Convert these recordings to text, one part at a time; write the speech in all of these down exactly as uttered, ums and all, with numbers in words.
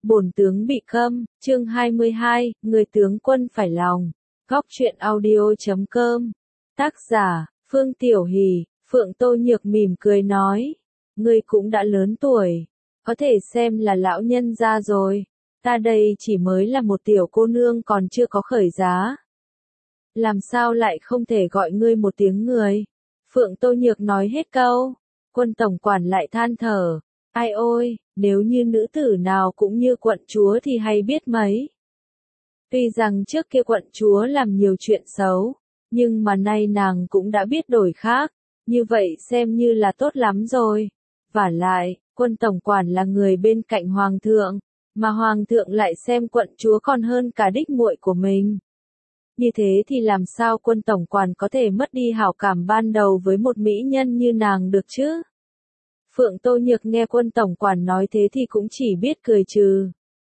Bổn tướng bị câm, chương hai mươi hai, người tướng quân phải lòng. Góc truyện audio chấm com. Tác giả, Phương Tiểu Hỷ, Phượng Tô Nhược mỉm cười nói. Ngươi cũng đã lớn tuổi, có thể xem là lão nhân gia rồi. Ta đây chỉ mới là một tiểu cô nương còn chưa có khởi giá. Làm sao lại không thể gọi ngươi một tiếng người? Phượng Tô Nhược nói hết câu. Quân tổng quản lại than thở. Ai ôi, nếu như nữ tử nào cũng như quận chúa thì hay biết mấy. Tuy rằng trước kia quận chúa làm nhiều chuyện xấu, nhưng mà nay nàng cũng đã biết đổi khác, như vậy xem như là tốt lắm rồi. Vả lại, quân tổng quản là người bên cạnh hoàng thượng, mà hoàng thượng lại xem quận chúa còn hơn cả đích muội của mình. Như thế thì làm sao quân tổng quản có thể mất đi hảo cảm ban đầu với một mỹ nhân như nàng được chứ? Phượng Tô Nhược nghe quân tổng quản nói thế thì cũng chỉ biết cười trừ.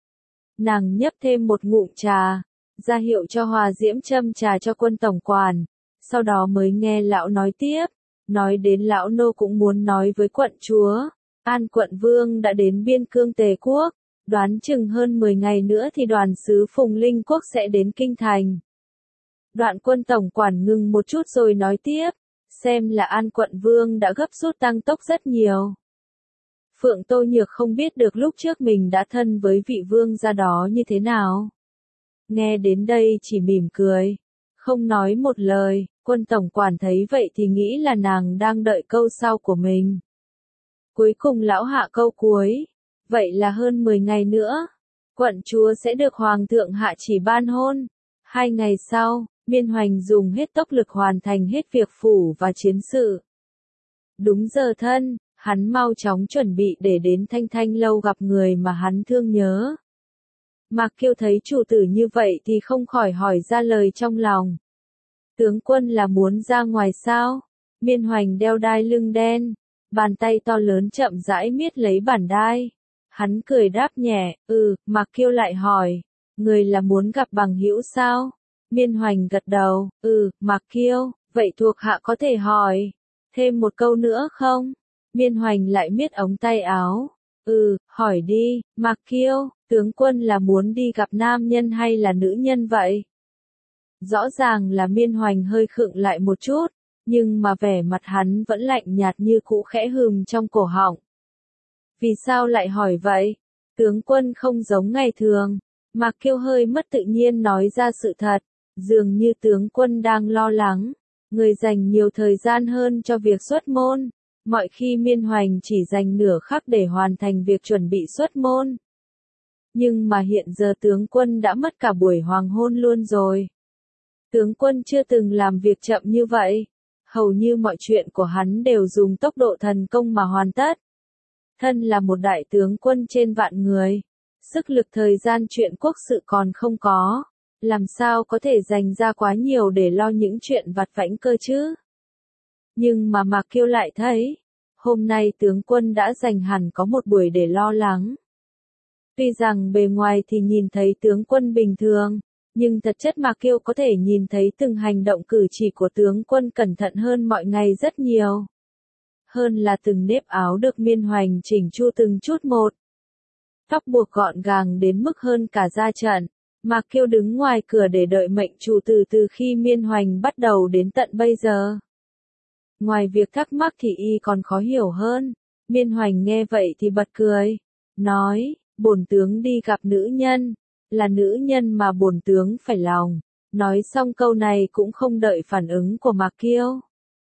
Nàng nhấp thêm một ngụm trà, ra hiệu cho Hòa Diễm châm trà cho quân tổng quản, sau đó mới nghe lão nói tiếp, nói đến lão nô cũng muốn nói với quận chúa, An quận vương đã đến biên cương Tề quốc, đoán chừng hơn mười ngày nữa thì đoàn sứ Phùng Linh quốc sẽ đến kinh thành. Đoạn quân tổng quản ngừng một chút rồi nói tiếp, xem là An quận vương đã gấp rút tăng tốc rất nhiều. Phượng Tô Nhược không biết được lúc trước mình đã thân với vị vương gia đó như thế nào. Nghe đến đây chỉ mỉm cười, không nói một lời, quân tổng quản thấy vậy thì nghĩ là nàng đang đợi câu sau của mình. Cuối cùng lão hạ câu cuối, vậy là hơn mười ngày nữa, quận chúa sẽ được hoàng thượng hạ chỉ ban hôn. Hai ngày sau, Miên Hoành dùng hết tốc lực hoàn thành hết việc phủ và chiến sự. Đúng giờ thân, hắn mau chóng chuẩn bị để đến Thanh Thanh lâu gặp người mà hắn thương nhớ. Mạc Kiêu thấy chủ tử như vậy thì không khỏi hỏi ra lời trong lòng. Tướng quân là muốn ra ngoài sao? Miên Hoành đeo đai lưng đen, bàn tay to lớn chậm rãi miết lấy bản đai. Hắn cười đáp nhẹ, ừ, Mạc Kiêu lại hỏi, người là muốn gặp bằng hữu sao? Miên Hoành gật đầu, ừ, Mạc Kiêu, vậy thuộc hạ có thể hỏi thêm một câu nữa không? Miên Hoành lại miết ống tay áo. Ừ, hỏi đi, Mạc Kiêu, tướng quân là muốn đi gặp nam nhân hay là nữ nhân vậy? Rõ ràng là Miên Hoành hơi khựng lại một chút, nhưng mà vẻ mặt hắn vẫn lạnh nhạt như cũ, khẽ hừm trong cổ họng. Vì sao lại hỏi vậy? Tướng quân không giống ngày thường. Mạc Kiêu hơi mất tự nhiên nói ra sự thật, dường như tướng quân đang lo lắng, người dành nhiều thời gian hơn cho việc xuất môn. Mọi khi Miên Hoành chỉ dành nửa khắc để hoàn thành việc chuẩn bị xuất môn. Nhưng mà hiện giờ tướng quân đã mất cả buổi hoàng hôn luôn rồi. Tướng quân chưa từng làm việc chậm như vậy. Hầu như mọi chuyện của hắn đều dùng tốc độ thần công mà hoàn tất. Thân là một đại tướng quân trên vạn người. Sức lực thời gian chuyện quốc sự còn không có. Làm sao có thể dành ra quá nhiều để lo những chuyện vặt vãnh cơ chứ? Nhưng mà Mạc Kiêu lại thấy, hôm nay tướng quân đã dành hẳn có một buổi để lo lắng. Tuy rằng bề ngoài thì nhìn thấy tướng quân bình thường, nhưng thật chất Mạc Kiêu có thể nhìn thấy từng hành động cử chỉ của tướng quân cẩn thận hơn mọi ngày rất nhiều. Hơn là từng nếp áo được Miên Hoành chỉnh chu từng chút một. Tóc buộc gọn gàng đến mức hơn cả ra trận. Mạc Kiêu đứng ngoài cửa để đợi mệnh chủ từ từ khi Miên Hoành bắt đầu đến tận bây giờ. Ngoài việc thắc mắc thì y còn khó hiểu hơn. Miên Hoành nghe vậy thì bật cười, nói, bổn tướng đi gặp nữ nhân, là nữ nhân mà bổn tướng phải lòng. Nói xong câu này cũng không đợi phản ứng của Mạc Kiêu.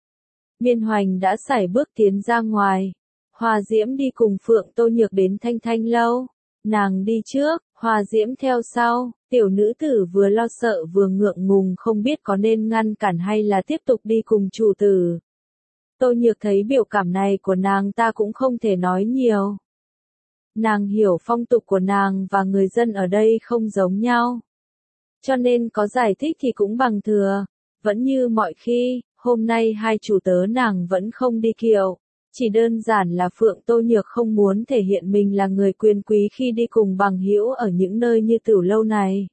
Miên Hoành đã sải bước tiến ra ngoài. Hòa Diễm đi cùng Phượng Tô Nhược đến Thanh Thanh lâu. Nàng đi trước, Hòa Diễm theo sau. Tiểu nữ tử vừa lo sợ vừa ngượng ngùng không biết có nên ngăn cản hay là tiếp tục đi cùng chủ tử. Tô Nhược thấy biểu cảm này của nàng ta cũng không thể nói nhiều. Nàng hiểu phong tục của nàng và người dân ở đây không giống nhau. Cho nên có giải thích thì cũng bằng thừa. Vẫn như mọi khi, hôm nay hai chủ tớ nàng vẫn không đi kiệu. Chỉ đơn giản là Phượng Tô Nhược không muốn thể hiện mình là người quyền quý khi đi cùng bằng hữu ở những nơi như Tửu lâu này.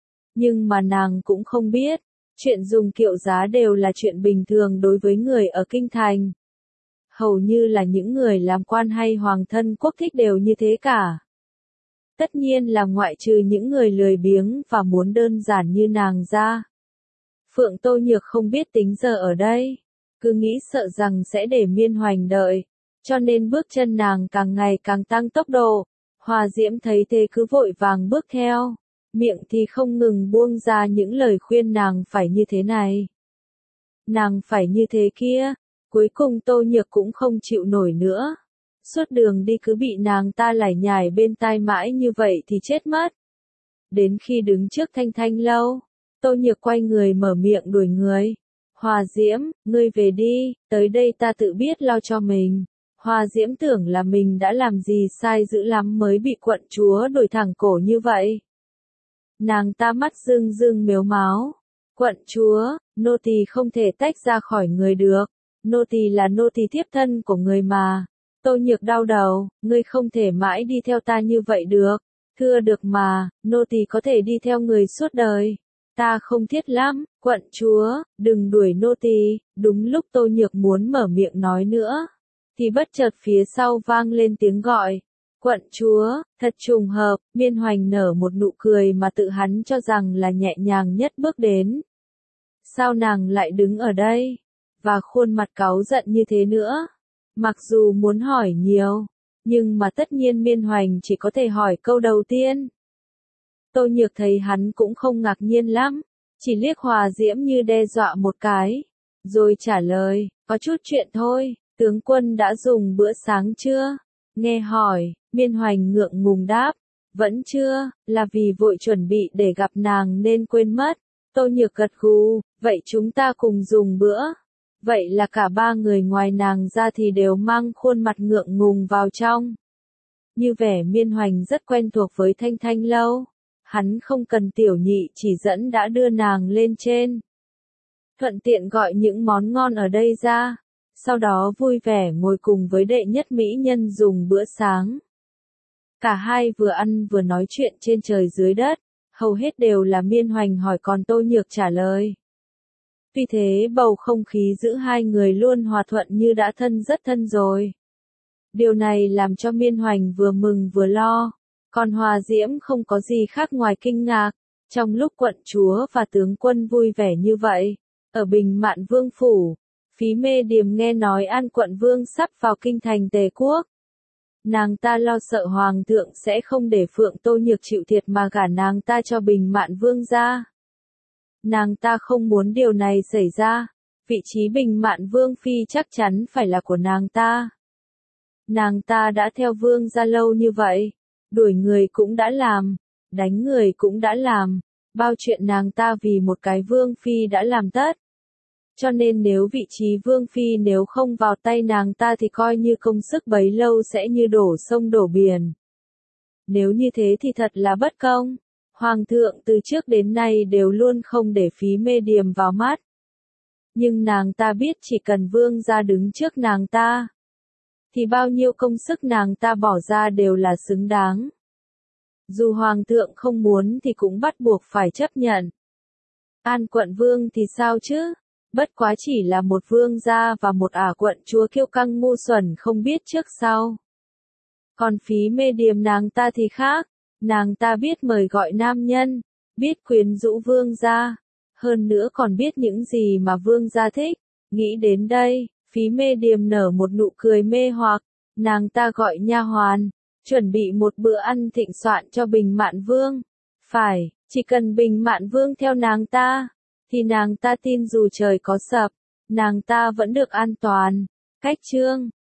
Nhưng mà nàng cũng không biết, chuyện dùng kiệu giá đều là chuyện bình thường đối với người ở kinh thành. Hầu như là những người làm quan hay hoàng thân quốc thích đều như thế cả. Tất nhiên là ngoại trừ những người lười biếng và muốn đơn giản như nàng ra. Phượng Tô Nhược không biết tính giờ ở đây, cứ nghĩ sợ rằng sẽ để Miên Hoành đợi, cho nên bước chân nàng càng ngày càng tăng tốc độ. Hòa Diễm thấy thế cứ vội vàng bước theo, miệng thì không ngừng buông ra những lời khuyên nàng phải như thế này, nàng phải như thế kia. Cuối cùng Tô Nhược cũng không chịu nổi nữa. Suốt đường đi cứ bị nàng ta lải nhải bên tai mãi như vậy thì chết mất. Đến khi đứng trước Thanh Thanh lâu, Tô Nhược quay người mở miệng đuổi người. Hòa Diễm, ngươi về đi, tới đây ta tự biết lo cho mình. Hòa Diễm tưởng là mình đã làm gì sai dữ lắm mới bị quận chúa đổi thẳng cổ như vậy. Nàng ta mắt rưng rưng mếu máo. Quận chúa, nô tỳ không thể tách ra khỏi người được. Nô tỳ là nô tỳ thiếp thân của người mà. Tô Nhược đau đầu, ngươi không thể mãi đi theo ta như vậy được. Thưa được mà, nô tỳ có thể đi theo người suốt đời. Ta không thiết lắm, quận chúa, đừng đuổi nô tỳ. Đúng lúc Tô Nhược muốn mở miệng nói nữa, thì bất chợt phía sau vang lên tiếng gọi. Quận chúa, thật trùng hợp, Miên Hoành nở một nụ cười mà tự hắn cho rằng là nhẹ nhàng nhất bước đến. Sao nàng lại đứng ở đây? Và khuôn mặt cáu giận như thế nữa. Mặc dù muốn hỏi nhiều, nhưng mà tất nhiên Miên Hoành chỉ có thể hỏi câu đầu tiên. Tô Nhược thấy hắn cũng không ngạc nhiên lắm, chỉ liếc Hòa Diễm như đe dọa một cái, rồi trả lời, có chút chuyện thôi, tướng quân đã dùng bữa sáng chưa? Nghe hỏi, Miên Hoành ngượng ngùng đáp, vẫn chưa, là vì vội chuẩn bị để gặp nàng nên quên mất. Tô Nhược gật gù, vậy chúng ta cùng dùng bữa. Vậy là cả ba người ngoài nàng ra thì đều mang khuôn mặt ngượng ngùng vào trong. Như vẻ Miên Hoành rất quen thuộc với Thanh Thanh lâu, hắn không cần tiểu nhị chỉ dẫn đã đưa nàng lên trên. Thuận tiện gọi những món ngon ở đây ra, sau đó vui vẻ ngồi cùng với đệ nhất mỹ nhân dùng bữa sáng. Cả hai vừa ăn vừa nói chuyện trên trời dưới đất, hầu hết đều là Miên Hoành hỏi còn Tô Nhược trả lời. Vì thế bầu không khí giữa hai người luôn hòa thuận như đã thân rất thân rồi. Điều này làm cho Miên Hoành vừa mừng vừa lo, còn Hòa Diễm không có gì khác ngoài kinh ngạc. Trong lúc quận chúa và tướng quân vui vẻ như vậy, ở Bình Mạn Vương phủ, Phí Mê Điềm nghe nói An quận vương sắp vào kinh thành Tề quốc. Nàng ta lo sợ hoàng thượng sẽ không để Phượng Tô Nhược chịu thiệt mà gả nàng ta cho Bình Mạn Vương ra. Nàng ta không muốn điều này xảy ra, vị trí Bình Mạn Vương phi chắc chắn phải là của nàng ta. Nàng ta đã theo vương gia lâu như vậy, đuổi người cũng đã làm, đánh người cũng đã làm, bao chuyện nàng ta vì một cái vương phi đã làm tất. Cho nên nếu vị trí vương phi nếu không vào tay nàng ta thì coi như công sức bấy lâu sẽ như đổ sông đổ biển. Nếu như thế thì thật là bất công. Hoàng thượng từ trước đến nay đều luôn không để Phí Mê Điềm vào mắt. Nhưng nàng ta biết chỉ cần vương gia đứng trước nàng ta, thì bao nhiêu công sức nàng ta bỏ ra đều là xứng đáng. Dù hoàng thượng không muốn thì cũng bắt buộc phải chấp nhận. An quận vương thì sao chứ? Bất quá chỉ là một vương gia và một ả quận chúa kiêu căng ngu xuẩn không biết trước sau. Còn Phí Mê Điềm nàng ta thì khác. Nàng ta biết mời gọi nam nhân, biết quyến rũ vương gia, hơn nữa còn biết những gì mà vương gia thích. Nghĩ đến đây, Phí Mê Điềm nở một nụ cười mê hoặc, nàng ta gọi nha hoàn, chuẩn bị một bữa ăn thịnh soạn cho Bình Mạn Vương. Phải, chỉ cần Bình Mạn Vương theo nàng ta, thì nàng ta tin dù trời có sập, nàng ta vẫn được an toàn. Cách chương